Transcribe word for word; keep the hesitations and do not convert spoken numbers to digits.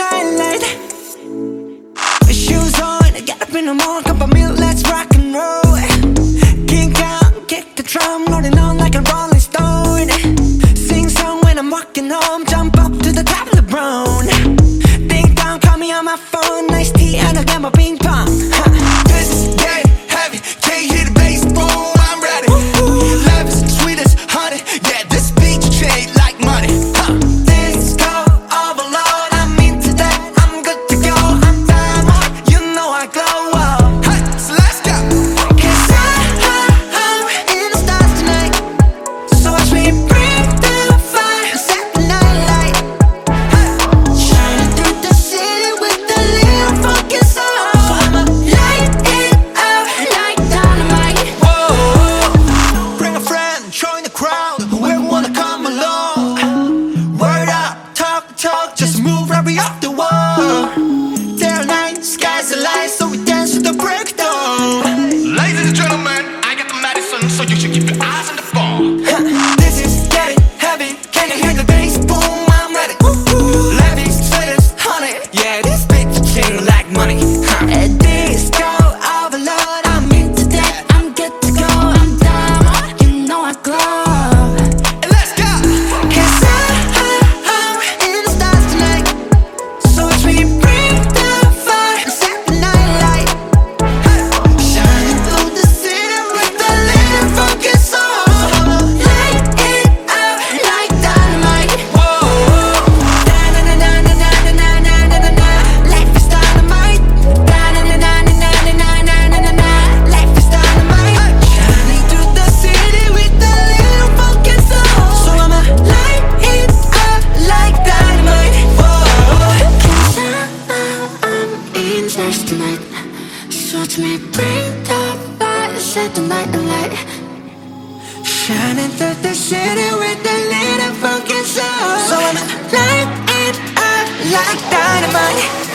nightlight. Shoes on, get up in the morning, cup of milk, let's rock and roll. Kick out, kick the drum, rolling on like a rolling stone. Sing song when I'm walking home, jump up to the top of the brown. Ding dong, call me on my phone, nice tea and I'll get my ping pong. Huh. This is getting heavy, can't hear the bass, boom, I'm ready. Love is sweet as honey, yeah, this beat you trade like money. Huh. Disco overload, I'm into that, I'm good to go. I'm down, you know I glow up. Hey, so let's go. Cause I, I, I'm in the stars tonight. So watch me bring the fire and set the night light. Shining through the city with a little funky soul. So I'ma light it up like dynamite. Whoa, bring a friend, join the crowd, whoever wanna come along. Word up, talk, talk, just move right off the wall. Day or night, sky's the light, so we dance to the breakdown. Ladies and gentlemen, I got the medicine, so you should keep your eyes on the ball. This is getting heavy, can you hear the bass? Boom, I'm ready. Levy, sweet as honey, yeah, this beat chain like money. Huh. Disco overload, I'm into that, I'm good to go. I'm down, you know I glow. And let's go. Cause I, I, I'm in the stars tonight. So watch me bring the fire and set the night light. Shining through the city with a little funky soul. So I'ma light it up like dynamite. Whoa, Da-na-na-na-na-na-na-na-na-na. Life is dynamite. Da-na-na-na-na-na-na-na-na-na. Life is dynamite. Shining through the city with a little funky soul. So I'ma light it up like dynamite. Cause I'm in church tonight. So watch me bring the fire, set the night alight. Shining through the city with a little funky soul. So I'ma light it up like dynamite.